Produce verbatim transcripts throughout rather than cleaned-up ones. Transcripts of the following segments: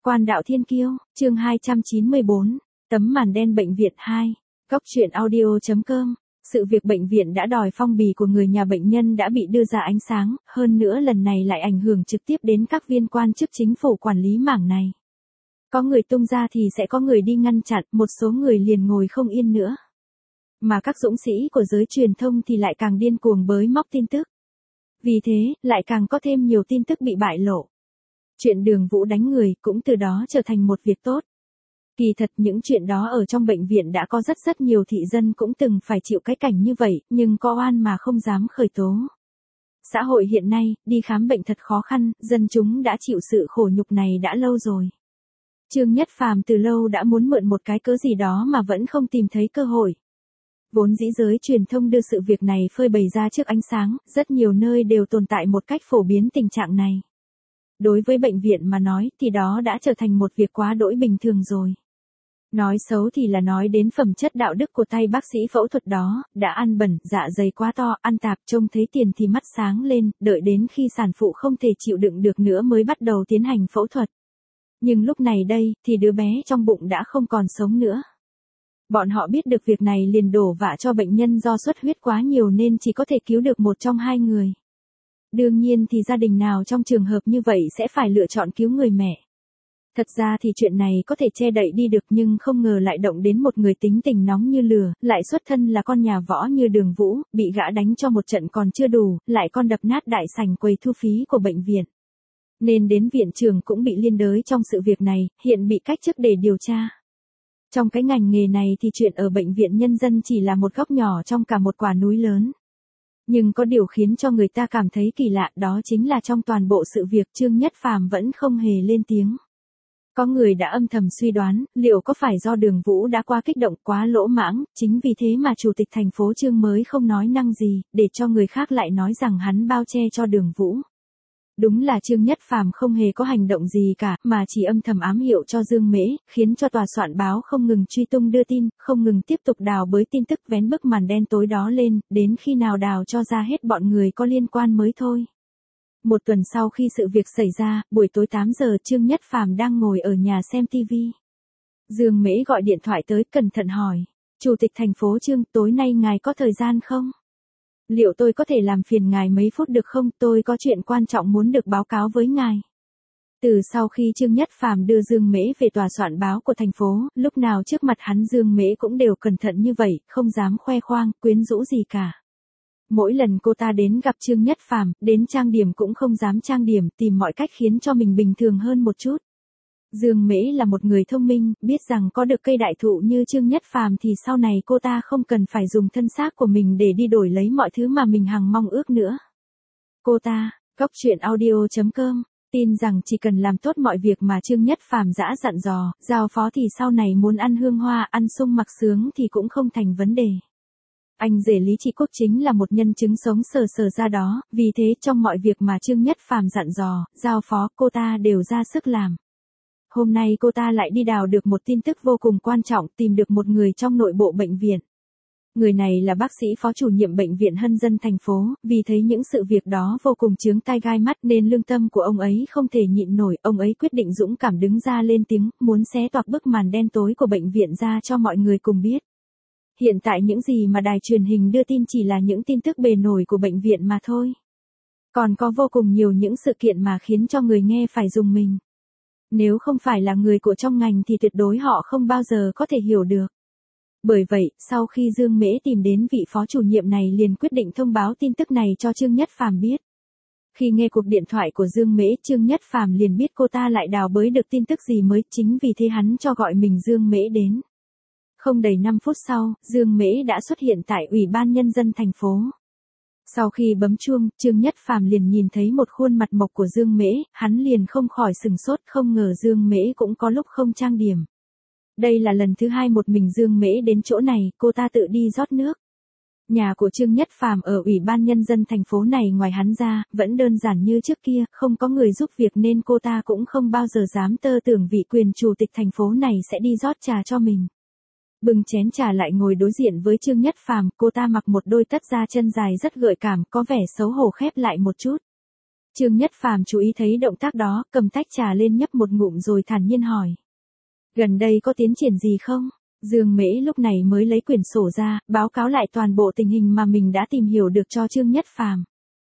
Quan đạo thiên kiêu, chương hai trăm chín mươi bốn, tấm màn đen bệnh viện hai, góc truyện audio.com. Sự việc bệnh viện đã đòi phong bì của người nhà bệnh nhân đã bị đưa ra ánh sáng, hơn nữa lần này lại ảnh hưởng trực tiếp đến các viên quan chức chính phủ quản lý mảng này. Có người tung ra thì sẽ có người đi ngăn chặn, một số người liền ngồi không yên nữa. Mà các dũng sĩ của giới truyền thông thì lại càng điên cuồng bới móc tin tức. Vì thế, lại càng có thêm nhiều tin tức bị bại lộ. Chuyện Đường Vũ đánh người cũng từ đó trở thành một việc tốt. Kỳ thật những chuyện đó ở trong bệnh viện đã có rất rất nhiều thị dân cũng từng phải chịu cái cảnh như vậy, nhưng có oan mà không dám khởi tố. Xã hội hiện nay, đi khám bệnh thật khó khăn, dân chúng đã chịu sự khổ nhục này đã lâu rồi. Trương Nhất Phàm từ lâu đã muốn mượn một cái cớ gì đó mà vẫn không tìm thấy cơ hội. Vốn dĩ giới truyền thông đưa sự việc này phơi bày ra trước ánh sáng, rất nhiều nơi đều tồn tại một cách phổ biến tình trạng này. Đối với bệnh viện mà nói thì đó đã trở thành một việc quá đỗi bình thường rồi. Nói xấu thì là nói đến phẩm chất đạo đức của tay bác sĩ phẫu thuật đó, đã ăn bẩn, dạ dày quá to, ăn tạp, trông thấy tiền thì mắt sáng lên, đợi đến khi sản phụ không thể chịu đựng được nữa mới bắt đầu tiến hành phẫu thuật. Nhưng lúc này đây, thì đứa bé trong bụng đã không còn sống nữa. Bọn họ biết được việc này liền đổ vạ cho bệnh nhân do xuất huyết quá nhiều nên chỉ có thể cứu được một trong hai người. Đương nhiên thì gia đình nào trong trường hợp như vậy sẽ phải lựa chọn cứu người mẹ. Thật ra thì chuyện này có thể che đậy đi được nhưng không ngờ lại động đến một người tính tình nóng như lửa, lại xuất thân là con nhà võ như Đường Vũ, bị gã đánh cho một trận còn chưa đủ, lại còn đập nát đại sảnh quầy thu phí của bệnh viện. Nên đến viện trưởng cũng bị liên đới trong sự việc này, hiện bị cách chức để điều tra. Trong cái ngành nghề này thì chuyện ở bệnh viện nhân dân chỉ là một góc nhỏ trong cả một quả núi lớn. Nhưng có điều khiến cho người ta cảm thấy kỳ lạ, đó chính là trong toàn bộ sự việc Trương Nhất Phàm vẫn không hề lên tiếng. Có người đã âm thầm suy đoán, liệu có phải do Đường Vũ đã quá kích động, quá lỗ mãng, chính vì thế mà chủ tịch thành phố Trương mới không nói năng gì, để cho người khác lại nói rằng hắn bao che cho Đường Vũ. Đúng là Trương Nhất Phàm không hề có hành động gì cả, mà chỉ âm thầm ám hiệu cho Dương Mễ, khiến cho tòa soạn báo không ngừng truy tung đưa tin, không ngừng tiếp tục đào bới tin tức vén bức màn đen tối đó lên, đến khi nào đào cho ra hết bọn người có liên quan mới thôi. Một tuần sau khi sự việc xảy ra, buổi tối tám giờ Trương Nhất Phàm đang ngồi ở nhà xem tivi. Dương Mễ gọi điện thoại tới cẩn thận hỏi, Chủ tịch thành phố Trương, tối nay ngài có thời gian không? Liệu tôi có thể làm phiền ngài mấy phút được không, tôi có chuyện quan trọng muốn được báo cáo với ngài. Từ sau khi Trương Nhất Phàm đưa Dương Mễ về tòa soạn báo của thành phố, lúc nào trước mặt hắn Dương Mễ cũng đều cẩn thận như vậy, không dám khoe khoang, quyến rũ gì cả. Mỗi lần cô ta đến gặp Trương Nhất Phàm, đến trang điểm cũng không dám trang điểm, tìm mọi cách khiến cho mình bình thường hơn một chút. Dương Mễ là một người thông minh, biết rằng có được cây đại thụ như Trương Nhất Phàm thì sau này cô ta không cần phải dùng thân xác của mình để đi đổi lấy mọi thứ mà mình hằng mong ước nữa. Cô ta, góc truyện audio.com, tin rằng chỉ cần làm tốt mọi việc mà Trương Nhất Phàm dã dặn dò, giao phó thì sau này muốn ăn hương hoa, ăn sung mặc sướng thì cũng không thành vấn đề. Anh rể Lý Trị Quốc chính là một nhân chứng sống sờ sờ ra đó, vì thế trong mọi việc mà Trương Nhất Phàm dặn dò, giao phó cô ta đều ra sức làm. Hôm nay cô ta lại đi đào được một tin tức vô cùng quan trọng, tìm được một người trong nội bộ bệnh viện. Người này là bác sĩ phó chủ nhiệm bệnh viện Hân Dân thành phố, vì thấy những sự việc đó vô cùng chướng tai gai mắt nên lương tâm của ông ấy không thể nhịn nổi, ông ấy quyết định dũng cảm đứng ra lên tiếng, muốn xé toạc bức màn đen tối của bệnh viện ra cho mọi người cùng biết. Hiện tại những gì mà đài truyền hình đưa tin chỉ là những tin tức bề nổi của bệnh viện mà thôi. Còn có vô cùng nhiều những sự kiện mà khiến cho người nghe phải rùng mình. Nếu không phải là người của trong ngành thì tuyệt đối họ không bao giờ có thể hiểu được. Bởi vậy, sau khi Dương Mễ tìm đến vị phó chủ nhiệm này liền quyết định thông báo tin tức này cho Trương Nhất Phàm biết. Khi nghe cuộc điện thoại của Dương Mễ, Trương Nhất Phàm liền biết cô ta lại đào bới được tin tức gì mới, chính vì thế hắn cho gọi mình Dương Mễ đến. Không đầy năm phút sau, Dương Mễ đã xuất hiện tại Ủy ban Nhân dân thành phố. Sau khi bấm chuông, Trương Nhất Phàm liền nhìn thấy một khuôn mặt mộc của Dương Mễ, hắn liền không khỏi sừng sốt, không ngờ Dương Mễ cũng có lúc không trang điểm. Đây là lần thứ hai một mình Dương Mễ đến chỗ này, cô ta tự đi rót nước. Nhà của Trương Nhất Phàm ở Ủy ban Nhân dân thành phố này ngoài hắn ra, vẫn đơn giản như trước kia, không có người giúp việc nên cô ta cũng không bao giờ dám tơ tưởng vị quyền chủ tịch thành phố này sẽ đi rót trà cho mình. Bưng chén trà lại ngồi đối diện với Trương Nhất Phàm, cô ta mặc một đôi tất da chân dài rất gợi cảm, có vẻ xấu hổ khép lại một chút. Trương Nhất Phàm chú ý thấy động tác đó, cầm tách trà lên nhấp một ngụm rồi thản nhiên hỏi. Gần đây có tiến triển gì không? Dương Mễ lúc này mới lấy quyển sổ ra, báo cáo lại toàn bộ tình hình mà mình đã tìm hiểu được cho Trương Nhất Phàm.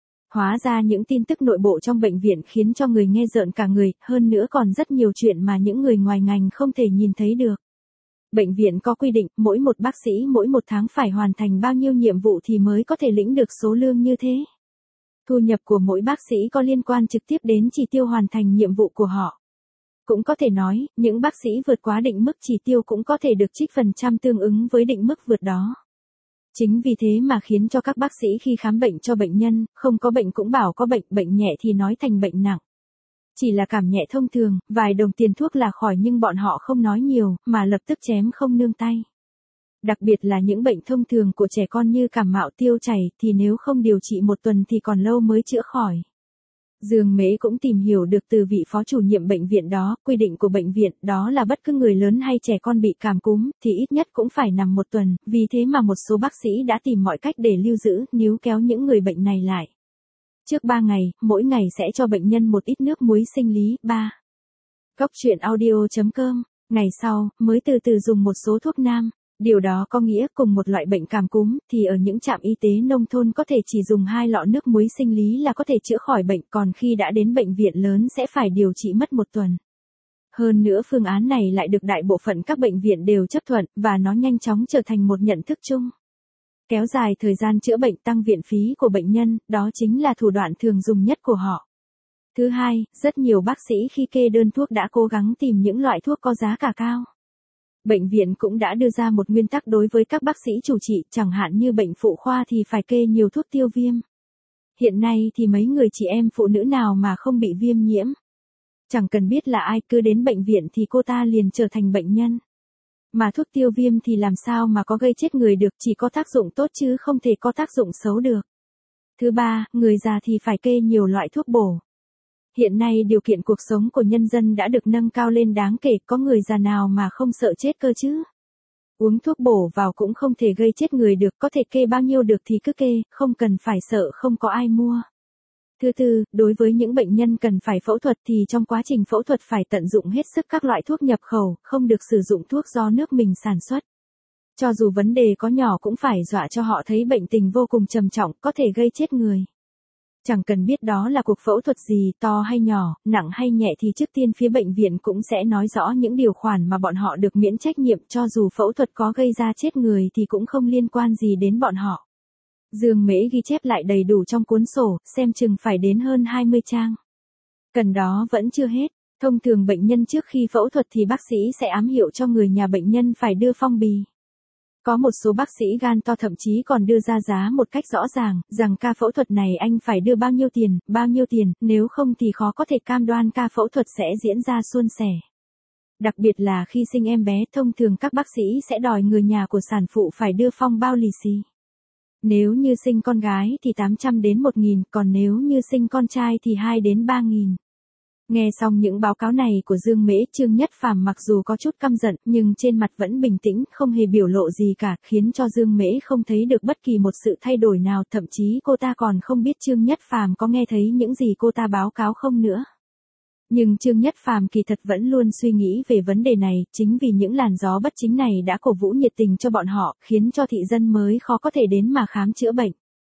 Hóa ra những tin tức nội bộ trong bệnh viện khiến cho người nghe rợn cả người, hơn nữa còn rất nhiều chuyện mà những người ngoài ngành không thể nhìn thấy được. Bệnh viện có quy định, mỗi một bác sĩ mỗi một tháng phải hoàn thành bao nhiêu nhiệm vụ thì mới có thể lĩnh được số lương như thế. Thu nhập của mỗi bác sĩ có liên quan trực tiếp đến chỉ tiêu hoàn thành nhiệm vụ của họ. Cũng có thể nói, những bác sĩ vượt quá định mức chỉ tiêu cũng có thể được trích phần trăm tương ứng với định mức vượt đó. Chính vì thế mà khiến cho các bác sĩ khi khám bệnh cho bệnh nhân, không có bệnh cũng bảo có bệnh, bệnh nhẹ thì nói thành bệnh nặng. Chỉ là cảm nhẹ thông thường, vài đồng tiền thuốc là khỏi nhưng bọn họ không nói nhiều, mà lập tức chém không nương tay. Đặc biệt là những bệnh thông thường của trẻ con như cảm mạo tiêu chảy thì nếu không điều trị một tuần thì còn lâu mới chữa khỏi. Dương Mễ cũng tìm hiểu được từ vị phó chủ nhiệm bệnh viện đó, quy định của bệnh viện đó là bất cứ người lớn hay trẻ con bị cảm cúm thì ít nhất cũng phải nằm một tuần, vì thế mà một số bác sĩ đã tìm mọi cách để lưu giữ, níu kéo những người bệnh này lại. Trước ba ngày, mỗi ngày sẽ cho bệnh nhân một ít nước muối sinh lý. ba. Cốc truyện audio chấm com. Ngày sau, mới từ từ dùng một số thuốc nam. Điều đó có nghĩa cùng một loại bệnh cảm cúm thì ở những trạm y tế nông thôn có thể chỉ dùng hai lọ nước muối sinh lý là có thể chữa khỏi bệnh, còn khi đã đến bệnh viện lớn sẽ phải điều trị mất một tuần. Hơn nữa phương án này lại được đại bộ phận các bệnh viện đều chấp thuận và nó nhanh chóng trở thành một nhận thức chung. Kéo dài thời gian chữa bệnh, tăng viện phí của bệnh nhân, đó chính là thủ đoạn thường dùng nhất của họ. Thứ hai, rất nhiều bác sĩ khi kê đơn thuốc đã cố gắng tìm những loại thuốc có giá cả cao. Bệnh viện cũng đã đưa ra một nguyên tắc đối với các bác sĩ chủ trị, chẳng hạn như bệnh phụ khoa thì phải kê nhiều thuốc tiêu viêm. Hiện nay thì mấy người chị em phụ nữ nào mà không bị viêm nhiễm. Chẳng cần biết là ai, cứ đến bệnh viện thì cô ta liền trở thành bệnh nhân. Mà thuốc tiêu viêm thì làm sao mà có gây chết người được, chỉ có tác dụng tốt chứ không thể có tác dụng xấu được. Thứ ba, người già thì phải kê nhiều loại thuốc bổ. Hiện nay điều kiện cuộc sống của nhân dân đã được nâng cao lên đáng kể, có người già nào mà không sợ chết cơ chứ. Uống thuốc bổ vào cũng không thể gây chết người được, có thể kê bao nhiêu được thì cứ kê, không cần phải sợ không có ai mua. Thứ tư, đối với những bệnh nhân cần phải phẫu thuật thì trong quá trình phẫu thuật phải tận dụng hết sức các loại thuốc nhập khẩu, không được sử dụng thuốc do nước mình sản xuất. Cho dù vấn đề có nhỏ cũng phải dọa cho họ thấy bệnh tình vô cùng trầm trọng, có thể gây chết người. Chẳng cần biết đó là cuộc phẫu thuật gì, to hay nhỏ, nặng hay nhẹ thì trước tiên phía bệnh viện cũng sẽ nói rõ những điều khoản mà bọn họ được miễn trách nhiệm, cho dù phẫu thuật có gây ra chết người thì cũng không liên quan gì đến bọn họ. Dương Mễ ghi chép lại đầy đủ trong cuốn sổ, xem chừng phải đến hơn hai mươi trang. Cần đó vẫn chưa hết, thông thường bệnh nhân trước khi phẫu thuật thì bác sĩ sẽ ám hiệu cho người nhà bệnh nhân phải đưa phong bì. Có một số bác sĩ gan to thậm chí còn đưa ra giá một cách rõ ràng, rằng ca phẫu thuật này anh phải đưa bao nhiêu tiền, bao nhiêu tiền, nếu không thì khó có thể cam đoan ca phẫu thuật sẽ diễn ra suôn sẻ. Đặc biệt là khi sinh em bé, thông thường các bác sĩ sẽ đòi người nhà của sản phụ phải đưa phong bao lì xì. Nếu như sinh con gái thì tám trăm đến một nghìn, còn nếu như sinh con trai thì hai đến ba nghìn. Nghe xong những báo cáo này của Dương Mễ, Trương Nhất Phàm mặc dù có chút căm giận, nhưng trên mặt vẫn bình tĩnh, không hề biểu lộ gì cả, khiến cho Dương Mễ không thấy được bất kỳ một sự thay đổi nào, thậm chí cô ta còn không biết Trương Nhất Phàm có nghe thấy những gì cô ta báo cáo không nữa. Nhưng Trương Nhất Phàm kỳ thật vẫn luôn suy nghĩ về vấn đề này, chính vì những làn gió bất chính này đã cổ vũ nhiệt tình cho bọn họ, khiến cho thị dân mới khó có thể đến mà khám chữa bệnh.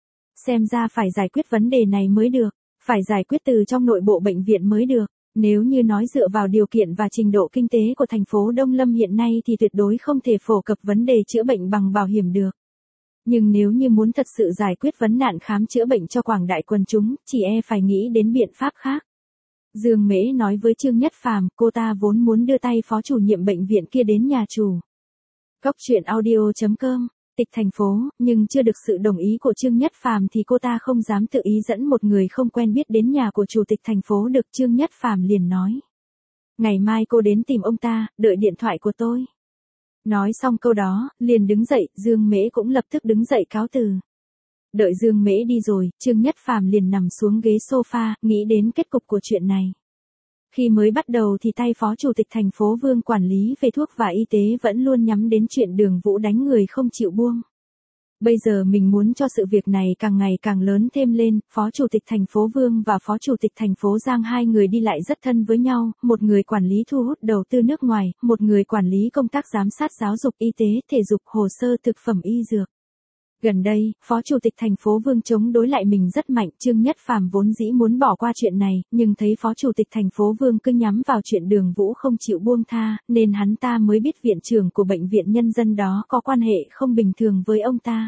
Xem ra phải giải quyết vấn đề này mới được. Phải giải quyết từ trong nội bộ bệnh viện mới được. Nếu như nói dựa vào điều kiện và trình độ kinh tế của thành phố Đông Lâm hiện nay thì tuyệt đối không thể phổ cập vấn đề chữa bệnh bằng bảo hiểm được. Nhưng nếu như muốn thật sự giải quyết vấn nạn khám chữa bệnh cho quảng đại quần chúng, chỉ e phải nghĩ đến biện pháp khác. Dương Mễ nói với Trương Nhất Phàm, cô ta vốn muốn đưa tay phó chủ nhiệm bệnh viện kia đến nhà chủ. Cốc truyện audio chấm com. Tịch thành phố, nhưng chưa được sự đồng ý của Trương Nhất Phàm thì cô ta không dám tự ý dẫn một người không quen biết đến nhà của chủ tịch thành phố được. Trương Nhất Phàm liền nói. Ngày mai cô đến tìm ông ta, đợi điện thoại của tôi. Nói xong câu đó, liền đứng dậy, Dương Mễ cũng lập tức đứng dậy cáo từ. Đợi Dương Mễ đi rồi, Trương Nhất Phàm liền nằm xuống ghế sofa, nghĩ đến kết cục của chuyện này. Khi mới bắt đầu thì tay phó chủ tịch thành phố Vương quản lý về thuốc và y tế vẫn luôn nhắm đến chuyện Đường Vũ đánh người không chịu buông. Bây giờ mình muốn cho sự việc này càng ngày càng lớn thêm lên, Phó Chủ tịch thành phố Vương và Phó Chủ tịch thành phố Giang hai người đi lại rất thân với nhau, một người quản lý thu hút đầu tư nước ngoài, một người quản lý công tác giám sát giáo dục y tế, thể dục, hồ sơ thực phẩm y dược. Gần đây, Phó Chủ tịch thành phố Vương chống đối lại mình rất mạnh, Trương Nhất Phàm vốn dĩ muốn bỏ qua chuyện này, nhưng thấy Phó Chủ tịch thành phố Vương cứ nhắm vào chuyện Đường Vũ không chịu buông tha, nên hắn ta mới biết viện trưởng của bệnh viện nhân dân đó có quan hệ không bình thường với ông ta.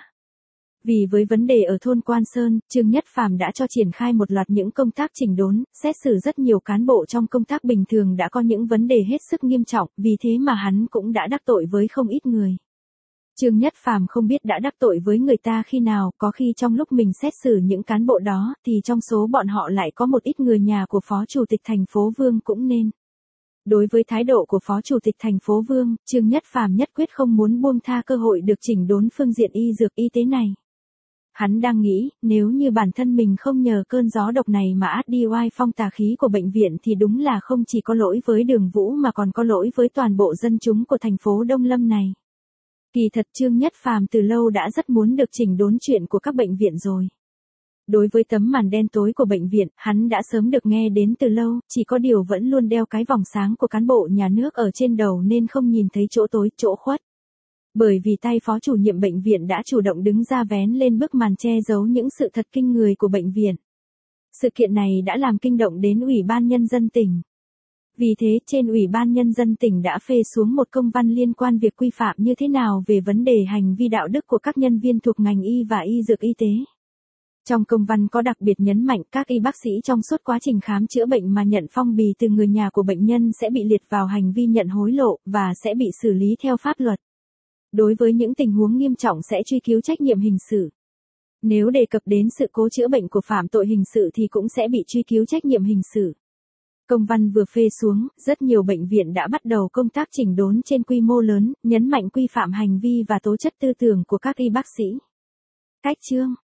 Vì với vấn đề ở thôn Quan Sơn, Trương Nhất Phàm đã cho triển khai một loạt những công tác chỉnh đốn, xét xử rất nhiều cán bộ trong công tác bình thường đã có những vấn đề hết sức nghiêm trọng, vì thế mà hắn cũng đã đắc tội với không ít người. Trương Nhất Phàm không biết đã đắc tội với người ta khi nào, có khi trong lúc mình xét xử những cán bộ đó, thì trong số bọn họ lại có một ít người nhà của Phó Chủ tịch thành phố Vương cũng nên. Đối với thái độ của Phó Chủ tịch thành phố Vương, Trương Nhất Phàm nhất quyết không muốn buông tha cơ hội được chỉnh đốn phương diện y dược y tế này. Hắn đang nghĩ, nếu như bản thân mình không nhờ cơn gió độc này mà át đi oai phong tà khí của bệnh viện thì đúng là không chỉ có lỗi với Đường Vũ mà còn có lỗi với toàn bộ dân chúng của thành phố Đông Lâm này. Kỳ thật Trương Nhất Phàm từ lâu đã rất muốn được chỉnh đốn chuyện của các bệnh viện rồi. Đối với tấm màn đen tối của bệnh viện, hắn đã sớm được nghe đến từ lâu, chỉ có điều vẫn luôn đeo cái vòng sáng của cán bộ nhà nước ở trên đầu nên không nhìn thấy chỗ tối, chỗ khuất. Bởi vì tay phó chủ nhiệm bệnh viện đã chủ động đứng ra vén lên bức màn che giấu những sự thật kinh người của bệnh viện. Sự kiện này đã làm kinh động đến Ủy ban Nhân dân tỉnh. Vì thế, trên Ủy ban Nhân dân tỉnh đã phê xuống một công văn liên quan việc quy phạm như thế nào về vấn đề hành vi đạo đức của các nhân viên thuộc ngành y và y dược y tế. Trong công văn có đặc biệt nhấn mạnh các y bác sĩ trong suốt quá trình khám chữa bệnh mà nhận phong bì từ người nhà của bệnh nhân sẽ bị liệt vào hành vi nhận hối lộ và sẽ bị xử lý theo pháp luật. Đối với những tình huống nghiêm trọng sẽ truy cứu trách nhiệm hình sự. Nếu đề cập đến sự cố chữa bệnh của phạm tội hình sự thì cũng sẽ bị truy cứu trách nhiệm hình sự. Công văn vừa phê xuống, rất nhiều bệnh viện đã bắt đầu công tác chỉnh đốn trên quy mô lớn, nhấn mạnh quy phạm hành vi và tố chất tư tưởng của các y bác sĩ. Cách chương